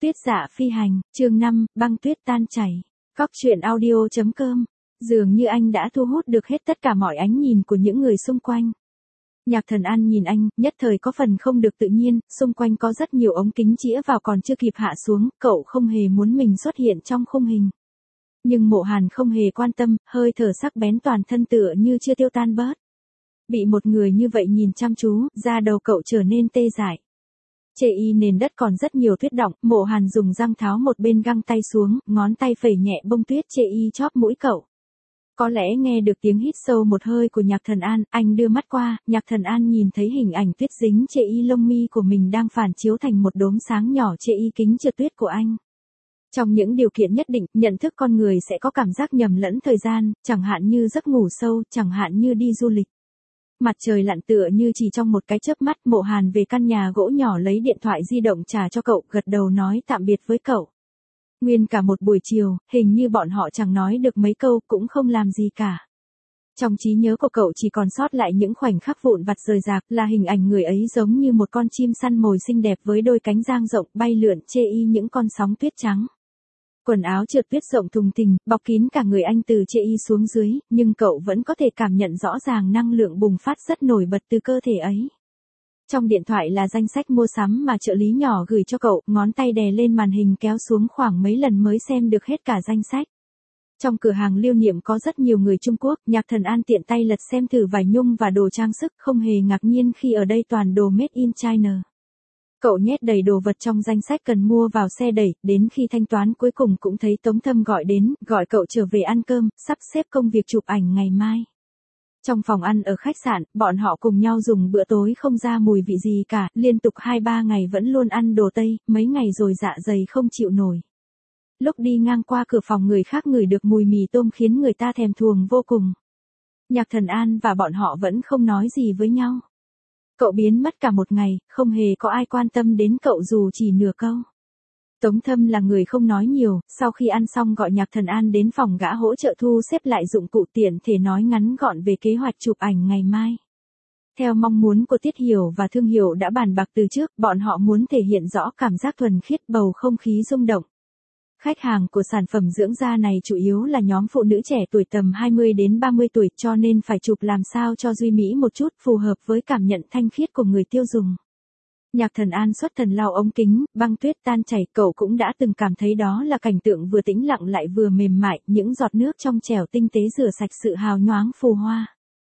Tuyết Dạ Phi Hành, chương 5, băng tuyết tan chảy. Góc truyện audio.com. Dường như anh đã thu hút được hết tất cả mọi ánh nhìn của những người xung quanh. Nhạc Thần An nhìn anh, nhất thời có phần không được tự nhiên, xung quanh có rất nhiều ống kính chĩa vào còn chưa kịp hạ xuống, cậu không hề muốn mình xuất hiện trong khung hình. Nhưng Mộ Hàn không hề quan tâm, hơi thở sắc bén toàn thân tựa như chưa tiêu tan bớt. Bị một người như vậy nhìn chăm chú, da đầu cậu trở nên tê dại. Chê y nền đất còn rất nhiều tuyết đọng, Mộ Hàn dùng răng tháo một bên găng tay xuống, ngón tay phẩy nhẹ bông tuyết chê y chóp mũi cậu. Có lẽ nghe được tiếng hít sâu một hơi của Nhạc Thần An, anh đưa mắt qua, Nhạc Thần An nhìn thấy hình ảnh tuyết dính chê y lông mi của mình đang phản chiếu thành một đốm sáng nhỏ chê y kính trượt tuyết của anh. Trong những điều kiện nhất định, nhận thức con người sẽ có cảm giác nhầm lẫn thời gian, chẳng hạn như giấc ngủ sâu, chẳng hạn như đi du lịch. Mặt trời lặn tựa như chỉ trong một cái chớp mắt, Mộ Hàn về căn nhà gỗ nhỏ lấy điện thoại di động trả cho cậu, gật đầu nói tạm biệt với cậu. Nguyên cả một buổi chiều, hình như bọn họ chẳng nói được mấy câu, cũng không làm gì cả. Trong trí nhớ của cậu chỉ còn sót lại những khoảnh khắc vụn vặt rời rạc, là hình ảnh người ấy giống như một con chim săn mồi xinh đẹp với đôi cánh dang rộng bay lượn chê y những con sóng tuyết trắng. Quần áo trượt tuyết rộng thùng thình, bọc kín cả người anh từ chê y xuống dưới, nhưng cậu vẫn có thể cảm nhận rõ ràng năng lượng bùng phát rất nổi bật từ cơ thể ấy. Trong điện thoại là danh sách mua sắm mà trợ lý nhỏ gửi cho cậu, ngón tay đè lên màn hình kéo xuống khoảng mấy lần mới xem được hết cả danh sách. Trong cửa hàng lưu niệm có rất nhiều người Trung Quốc, Nhạc Thần An tiện tay lật xem thử vải nhung và đồ trang sức, không hề ngạc nhiên khi ở đây toàn đồ made in China. Cậu nhét đầy đồ vật trong danh sách cần mua vào xe đẩy, đến khi thanh toán cuối cùng cũng thấy Tống Thâm gọi đến, gọi cậu trở về ăn cơm, sắp xếp công việc chụp ảnh ngày mai. Trong phòng ăn ở khách sạn, bọn họ cùng nhau dùng bữa tối không ra mùi vị gì cả, liên tục 2-3 ngày vẫn luôn ăn đồ Tây, mấy ngày rồi dạ dày không chịu nổi. Lúc đi ngang qua cửa phòng người khác ngửi được mùi mì tôm khiến người ta thèm thuồng vô cùng. Nhạc Thần An và bọn họ vẫn không nói gì với nhau. Cậu biến mất cả một ngày, không hề có ai quan tâm đến cậu dù chỉ nửa câu. Tống Thâm là người không nói nhiều, sau khi ăn xong gọi Nhạc Thần An đến phòng gã hỗ trợ thu xếp lại dụng cụ tiện thể nói ngắn gọn về kế hoạch chụp ảnh ngày mai. Theo mong muốn của Tiết Hiểu và Thương Hiểu đã bàn bạc từ trước, bọn họ muốn thể hiện rõ cảm giác thuần khiết bầu không khí rung động. Khách hàng của sản phẩm dưỡng da này chủ yếu là nhóm phụ nữ trẻ tuổi tầm 20 đến 30 tuổi cho nên phải chụp làm sao cho duy mỹ một chút phù hợp với cảm nhận thanh khiết của người tiêu dùng. Nhạc Thần An xuất thần lau ống kính, băng tuyết tan chảy, cậu cũng đã từng cảm thấy đó là cảnh tượng vừa tĩnh lặng lại vừa mềm mại, những giọt nước trong trẻo tinh tế rửa sạch sự hào nhoáng phù hoa.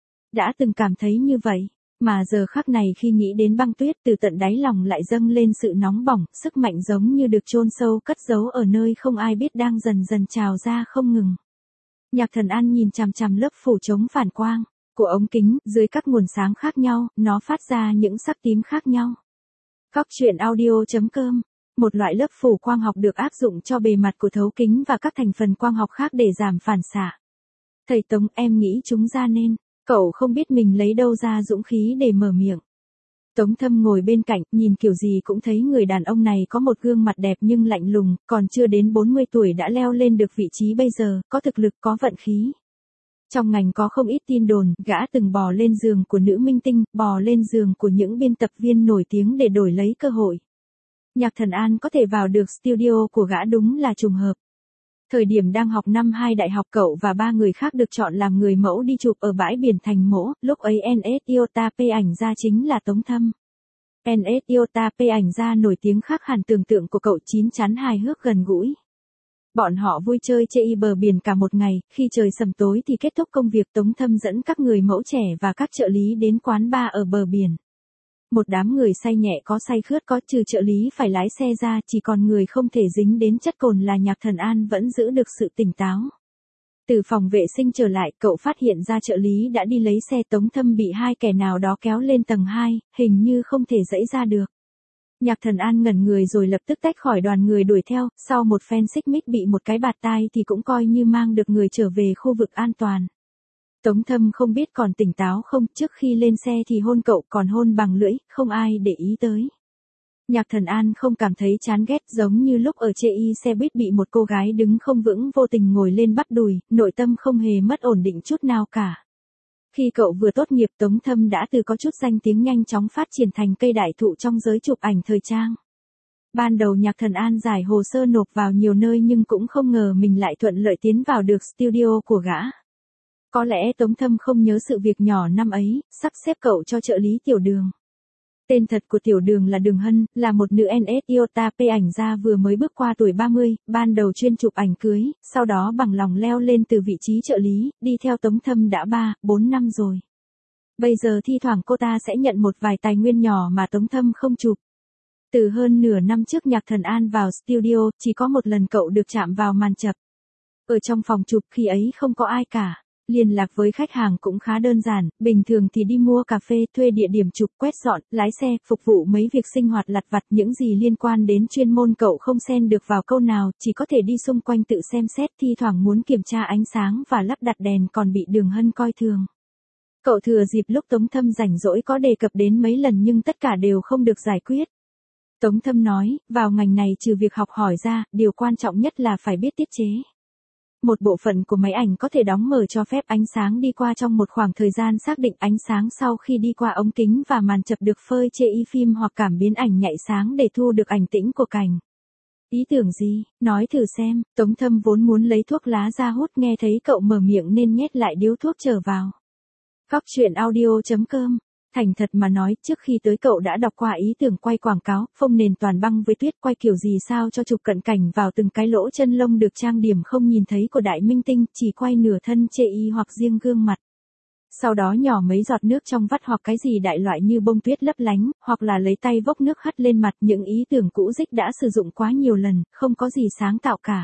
Đã từng cảm thấy như vậy, mà giờ khắc này khi nghĩ đến băng tuyết từ tận đáy lòng lại dâng lên sự nóng bỏng, sức mạnh giống như được chôn sâu cất giấu ở nơi không ai biết đang dần dần trào ra không ngừng. Nhạc Thần An nhìn chằm chằm lớp phủ chống phản quang của ống kính, dưới các nguồn sáng khác nhau, nó phát ra những sắc tím khác nhau. Góc truyện audio.com. Một loại lớp phủ quang học được áp dụng cho bề mặt của thấu kính và các thành phần quang học khác để giảm phản xạ. Thầy Tống, em nghĩ chúng ra nên. Cậu không biết mình lấy đâu ra dũng khí để mở miệng. Tống Thâm ngồi bên cạnh, nhìn kiểu gì cũng thấy người đàn ông này có một gương mặt đẹp nhưng lạnh lùng, còn chưa đến 40 tuổi đã leo lên được vị trí bây giờ, có thực lực có vận khí. Trong ngành có không ít tin đồn, gã từng bò lên giường của nữ minh tinh, bò lên giường của những biên tập viên nổi tiếng để đổi lấy cơ hội. Nhạc Thần An có thể vào được studio của gã đúng là trùng hợp. Thời điểm đang học năm 2 đại học, cậu và 3 người khác được chọn làm người mẫu đi chụp ở bãi biển Thành Mỗ, lúc ấy NS Iota P ảnh ra chính là Tống Thâm. NS Iota P ảnh ra nổi tiếng khác hẳn tưởng tượng của cậu, chín chắn hài hước gần gũi. Bọn họ vui chơi chê y bờ biển cả một ngày, khi trời sầm tối thì kết thúc công việc, Tống Thâm dẫn các người mẫu trẻ và các trợ lý đến quán bar ở bờ biển. Một đám người say nhẹ có say khướt có, trừ trợ lý phải lái xe ra, chỉ còn người không thể dính đến chất cồn là Nhạc Thần An vẫn giữ được sự tỉnh táo. Từ phòng vệ sinh trở lại, cậu phát hiện ra trợ lý đã đi lấy xe. Tống Thâm bị hai kẻ nào đó kéo lên tầng 2, hình như không thể giãy ra được. Nhạc Thần An ngẩn người rồi lập tức tách khỏi đoàn người đuổi theo, sau một phen xích mích bị một cái bạt tai thì cũng coi như mang được người trở về khu vực an toàn. Tống Thâm không biết còn tỉnh táo không, trước khi lên xe thì hôn cậu, còn hôn bằng lưỡi, không ai để ý tới. Nhạc Thần An không cảm thấy chán ghét, giống như lúc ở chê y xe buýt bị một cô gái đứng không vững vô tình ngồi lên bắt đùi, nội tâm không hề mất ổn định chút nào cả. Khi cậu vừa tốt nghiệp, Tống Thâm đã từ có chút danh tiếng nhanh chóng phát triển thành cây đại thụ trong giới chụp ảnh thời trang. Ban đầu Nhạc Thần An giải hồ sơ nộp vào nhiều nơi nhưng cũng không ngờ mình lại thuận lợi tiến vào được studio của gã. Có lẽ Tống Thâm không nhớ sự việc nhỏ năm ấy, sắp xếp cậu cho trợ lý Tiểu Đường. Tên thật của Tiểu Đường là Đường Hân, là một nữ NS Iota P ảnh gia vừa mới bước qua tuổi 30, ban đầu chuyên chụp ảnh cưới, sau đó bằng lòng leo lên từ vị trí trợ lý, đi theo Tống Thâm đã 4 năm rồi. Bây giờ thi thoảng cô ta sẽ nhận một vài tài nguyên nhỏ mà Tống Thâm không chụp. Từ hơn nửa năm trước Nhạc Thần An vào studio, chỉ có một lần cậu được chạm vào màn chập. Ở trong phòng chụp khi ấy không có ai cả. Liên lạc với khách hàng cũng khá đơn giản, bình thường thì đi mua cà phê, thuê địa điểm chụp, quét dọn, lái xe, phục vụ mấy việc sinh hoạt lặt vặt, những gì liên quan đến chuyên môn cậu không xen được vào câu nào, chỉ có thể đi xung quanh tự xem xét, thi thoảng muốn kiểm tra ánh sáng và lắp đặt đèn còn bị Đường Hân coi thường. Cậu thừa dịp lúc Tống Thâm rảnh rỗi có đề cập đến mấy lần nhưng tất cả đều không được giải quyết. Tống Thâm nói, vào ngành này trừ việc học hỏi ra, điều quan trọng nhất là phải biết tiết chế. Một bộ phận của máy ảnh có thể đóng mở cho phép ánh sáng đi qua trong một khoảng thời gian xác định, ánh sáng sau khi đi qua ống kính và màn chập được phơi chê y phim hoặc cảm biến ảnh nhạy sáng để thu được ảnh tĩnh của cảnh. Ý tưởng gì, nói thử xem. Tống Thâm vốn muốn lấy thuốc lá ra hút, nghe thấy cậu mở miệng nên nhét lại điếu thuốc trở vào. Góc truyện audio.com. Thành thật mà nói, trước khi tới cậu đã đọc qua ý tưởng quay quảng cáo, phông nền toàn băng với tuyết, quay kiểu gì sao cho chụp cận cảnh vào từng cái lỗ chân lông được trang điểm không nhìn thấy của đại minh tinh, chỉ quay nửa thân chê y hoặc riêng gương mặt. Sau đó nhỏ mấy giọt nước trong vắt hoặc cái gì đại loại như bông tuyết lấp lánh, hoặc là lấy tay vốc nước hắt lên mặt. Những ý tưởng cũ rích đã sử dụng quá nhiều lần, không có gì sáng tạo cả.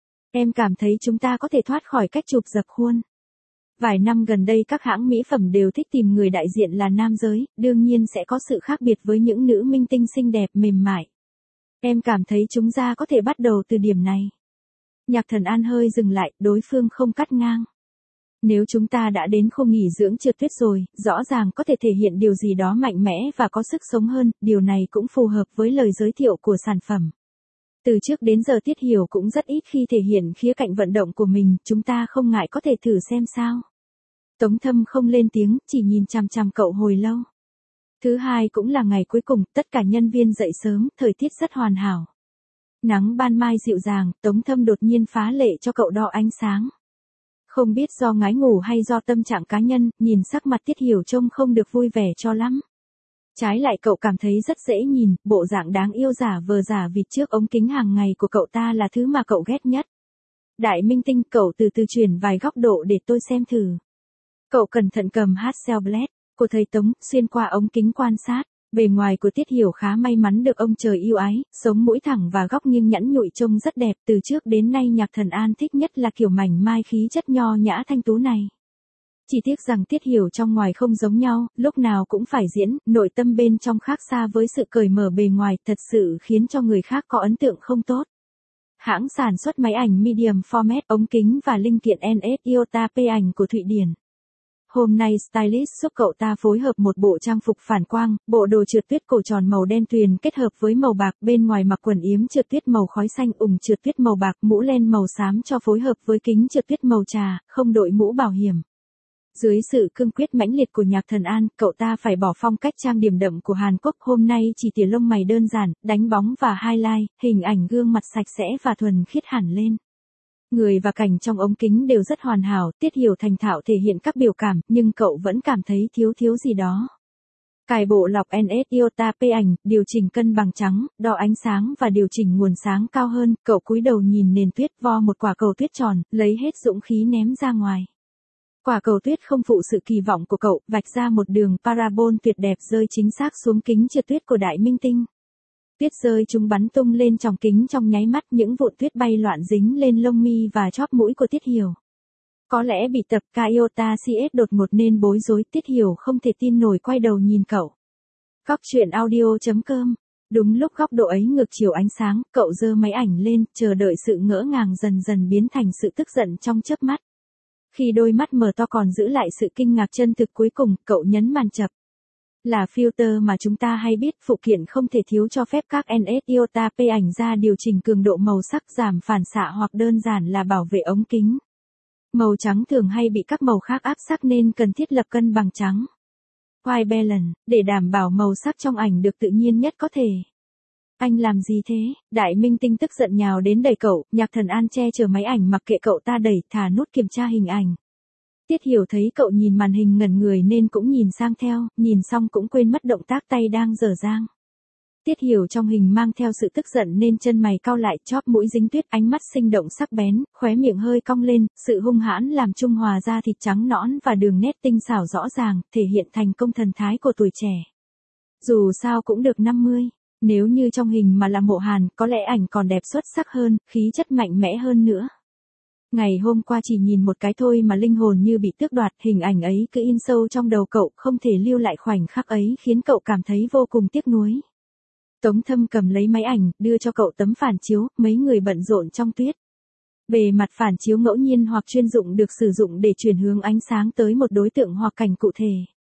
Em cảm thấy chúng ta có thể thoát khỏi cách chụp dập khuôn. Vài năm gần đây các hãng mỹ phẩm đều thích tìm người đại diện là nam giới, đương nhiên sẽ có sự khác biệt với những nữ minh tinh xinh đẹp mềm mại. Em cảm thấy chúng ta có thể bắt đầu từ điểm này. Nhạc Thần An hơi dừng lại, đối phương không cắt ngang. Nếu chúng ta đã đến khu nghỉ dưỡng trượt tuyết rồi, rõ ràng có thể thể hiện điều gì đó mạnh mẽ và có sức sống hơn, điều này cũng phù hợp với lời giới thiệu của sản phẩm. Từ trước đến giờ Tiết Hiểu cũng rất ít khi thể hiện khía cạnh vận động của mình, chúng ta không ngại có thể thử xem sao. Tống Thâm không lên tiếng, chỉ nhìn chằm chằm cậu hồi lâu. Thứ hai cũng là ngày cuối cùng, tất cả nhân viên dậy sớm, thời tiết rất hoàn hảo. Nắng ban mai dịu dàng, Tống Thâm đột nhiên phá lệ cho cậu đo ánh sáng. Không biết do ngái ngủ hay do tâm trạng cá nhân, nhìn sắc mặt Tiết Hiểu trông không được vui vẻ cho lắm. Trái lại cậu cảm thấy rất dễ nhìn, bộ dạng đáng yêu giả vờ giả vịt trước ống kính hàng ngày của cậu ta là thứ mà cậu ghét nhất. Đại minh tinh, cậu từ từ chuyển vài góc độ để tôi xem thử. Cậu cẩn thận cầm Hasselblad của thầy Tống, xuyên qua ống kính quan sát. Bề ngoài của Tiết Hiểu khá may mắn được ông trời yêu ái, sống mũi thẳng và góc nghiêng nhẵn nhụi trông rất đẹp. Từ trước đến nay Nhạc Thần An thích nhất là kiểu mảnh mai khí chất nho nhã thanh tú này. Chỉ tiếc rằng Tiết Hiểu trong ngoài không giống nhau, lúc nào cũng phải diễn, nội tâm bên trong khác xa với sự cởi mở bề ngoài, thật sự khiến cho người khác có ấn tượng không tốt. Hãng sản xuất máy ảnh medium format, ống kính và linh kiện NS Iota P ảnh của Thụy Điển. Hôm nay stylist giúp cậu ta phối hợp một bộ trang phục phản quang, bộ đồ trượt tuyết cổ tròn màu đen tuyền kết hợp với màu bạc, bên ngoài mặc quần yếm trượt tuyết màu khói xanh, ủng trượt tuyết màu bạc, mũ len màu xám cho phối hợp với kính trượt tuyết màu trà, không đội mũ bảo hiểm. Dưới sự cương quyết mãnh liệt của Nhạc Thần An, cậu ta phải bỏ phong cách trang điểm đậm của Hàn Quốc, hôm nay chỉ tỉa lông mày đơn giản, đánh bóng và highlight, hình ảnh gương mặt sạch sẽ và thuần khiết hẳn lên. Người và cảnh trong ống kính đều rất hoàn hảo, Tiết Hiểu thành thạo thể hiện các biểu cảm, nhưng cậu vẫn cảm thấy thiếu gì đó. Cài bộ lọc NS Iota P ảnh, điều chỉnh cân bằng trắng, đo ánh sáng và điều chỉnh nguồn sáng cao hơn, cậu cúi đầu nhìn nền tuyết, vo một quả cầu tuyết tròn, lấy hết dũng khí ném ra ngoài. Quả cầu tuyết không phụ sự kỳ vọng của cậu, vạch ra một đường parabol tuyệt đẹp rơi chính xác xuống kính trượt tuyết của đại minh tinh. Tuyết rơi chúng bắn tung lên tròng kính trong nháy mắt, những vụn tuyết bay loạn dính lên lông mi và chóp mũi của Tiết Hiểu. Có lẽ bị tập Iota CS đột ngột nên bối rối, Tiết Hiểu không thể tin nổi quay đầu nhìn cậu. Góc truyện audio.com. Đúng lúc góc độ ấy ngược chiều ánh sáng, cậu giơ máy ảnh lên, chờ đợi sự ngỡ ngàng dần dần biến thành sự tức giận trong chớp mắt. Khi đôi mắt mở to còn giữ lại sự kinh ngạc chân thực cuối cùng, cậu nhấn màn chập. Là filter mà chúng ta hay biết, phụ kiện không thể thiếu cho phép các NS Iota P ảnh ra điều chỉnh cường độ màu sắc, giảm phản xạ hoặc đơn giản là bảo vệ ống kính. Màu trắng thường hay bị các màu khác áp sắc nên cần thiết lập cân bằng trắng. White balance, để đảm bảo màu sắc trong ảnh được tự nhiên nhất có thể. Anh làm gì thế? Đại minh tinh tức giận nhào đến đẩy cậu, Nhạc Thần An che chở máy ảnh mặc kệ cậu ta đẩy, thả nút kiểm tra hình ảnh. Tiết Hiểu thấy cậu nhìn màn hình ngẩn người nên cũng nhìn sang theo, nhìn xong cũng quên mất động tác tay đang dở dang. Tiết Hiểu trong hình mang theo sự tức giận nên chân mày cau lại, chóp mũi dính tuyết, ánh mắt sinh động sắc bén, khóe miệng hơi cong lên, sự hung hãn làm trung hòa ra thịt trắng nõn và đường nét tinh xảo rõ ràng, thể hiện thành công thần thái của tuổi trẻ. Dù sao cũng được 50, nếu như trong hình mà là Mộ Hàn, có lẽ ảnh còn đẹp xuất sắc hơn, khí chất mạnh mẽ hơn nữa. Ngày hôm qua chỉ nhìn một cái thôi mà linh hồn như bị tước đoạt, hình ảnh ấy cứ in sâu trong đầu cậu, không thể lưu lại khoảnh khắc ấy khiến cậu cảm thấy vô cùng tiếc nuối. Tống Thâm cầm lấy máy ảnh, đưa cho cậu tấm phản chiếu, mấy người bận rộn trong tuyết. Bề mặt phản chiếu ngẫu nhiên hoặc chuyên dụng được sử dụng để chuyển hướng ánh sáng tới một đối tượng hoặc cảnh cụ thể.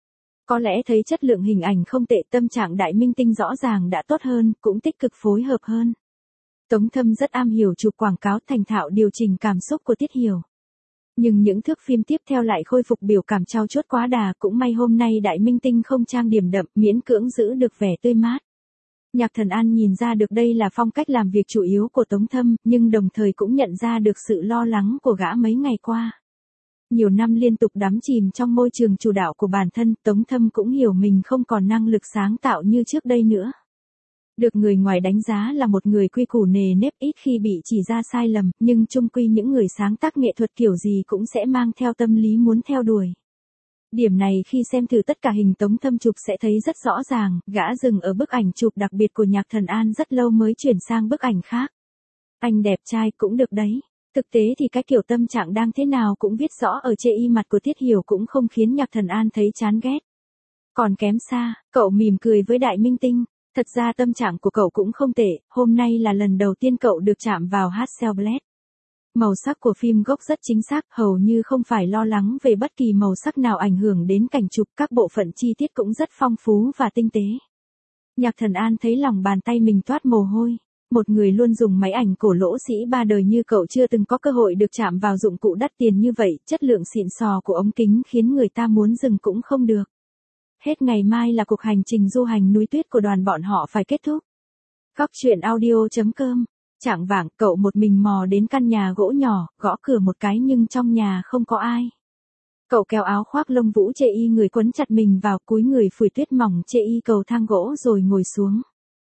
Có lẽ thấy chất lượng hình ảnh không tệ, tâm trạng đại minh tinh rõ ràng đã tốt hơn, cũng tích cực phối hợp hơn. Tống Thâm rất am hiểu chụp quảng cáo, thành thạo điều chỉnh cảm xúc của Tiết Hiểu. Nhưng những thước phim tiếp theo lại khôi phục biểu cảm trau chuốt quá đà, cũng may hôm nay đại minh tinh không trang điểm đậm, miễn cưỡng giữ được vẻ tươi mát. Nhạc Thần An nhìn ra được đây là phong cách làm việc chủ yếu của Tống Thâm, nhưng đồng thời cũng nhận ra được sự lo lắng của gã mấy ngày qua. Nhiều năm liên tục đắm chìm trong môi trường chủ đạo của bản thân, Tống Thâm cũng hiểu mình không còn năng lực sáng tạo như trước đây nữa. Được người ngoài đánh giá là một người quy củ nề nếp, ít khi bị chỉ ra sai lầm, nhưng chung quy những người sáng tác nghệ thuật kiểu gì cũng sẽ mang theo tâm lý muốn theo đuổi. Điểm này khi xem thử tất cả hình Tống Thâm chụp sẽ thấy rất rõ ràng, gã dừng ở bức ảnh chụp đặc biệt của Nhạc Thần An rất lâu mới chuyển sang bức ảnh khác. Anh đẹp trai cũng được đấy. Thực tế thì cái kiểu tâm trạng đang thế nào cũng viết rõ ở chê y mặt của Tiết Hiểu, cũng không khiến Nhạc Thần An thấy chán ghét. Còn kém xa, cậu mỉm cười với đại minh tinh. Thật ra tâm trạng của cậu cũng không tệ, hôm nay là lần đầu tiên cậu được chạm vào Hasselblad. Màu sắc của phim gốc rất chính xác, hầu như không phải lo lắng về bất kỳ màu sắc nào ảnh hưởng đến cảnh chụp, các bộ phận chi tiết cũng rất phong phú và tinh tế. Nhạc Thần An thấy lòng bàn tay mình toát mồ hôi. Một người luôn dùng máy ảnh cổ lỗ sĩ ba đời như cậu chưa từng có cơ hội được chạm vào dụng cụ đắt tiền như vậy, chất lượng xịn sò của ống kính khiến người ta muốn dừng cũng không được. Hết ngày mai là cuộc hành trình du hành núi tuyết của đoàn bọn họ phải kết thúc. Góc truyện audio.com. Chạng vạng, cậu một mình mò đến căn nhà gỗ nhỏ, gõ cửa một cái nhưng trong nhà không có ai. Cậu kéo áo khoác lông vũ chê y người quấn chặt mình vào, cúi người phủi tuyết mỏng chê y cầu thang gỗ rồi ngồi xuống.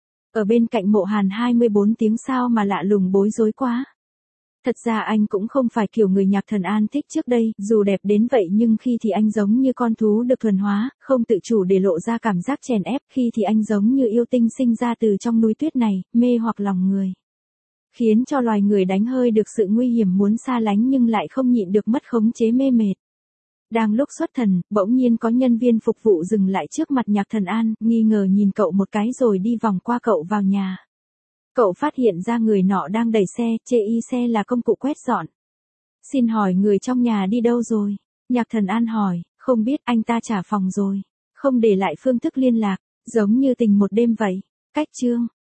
Ở bên cạnh Mộ Hàn 24 tiếng sao mà lạ lùng bối rối quá. Thật ra anh cũng không phải kiểu người Nhạc Thần An thích trước đây, dù đẹp đến vậy nhưng khi thì anh giống như con thú được thuần hóa, không tự chủ để lộ ra cảm giác chèn ép, khi thì anh giống như yêu tinh sinh ra từ trong núi tuyết này, mê hoặc lòng người. Khiến cho loài người đánh hơi được sự nguy hiểm muốn xa lánh nhưng lại không nhịn được mất khống chế mê mệt. Đang lúc xuất thần, bỗng nhiên có nhân viên phục vụ dừng lại trước mặt Nhạc Thần An, nghi ngờ nhìn cậu một cái rồi đi vòng qua cậu vào nhà. Cậu phát hiện ra người nọ đang đẩy xe, chê y xe là công cụ quét dọn. Xin hỏi người trong nhà đi đâu rồi? Nhạc Thần An hỏi, không biết, anh ta trả phòng rồi. Không để lại phương thức liên lạc, giống như tình một đêm vậy. Cách chương.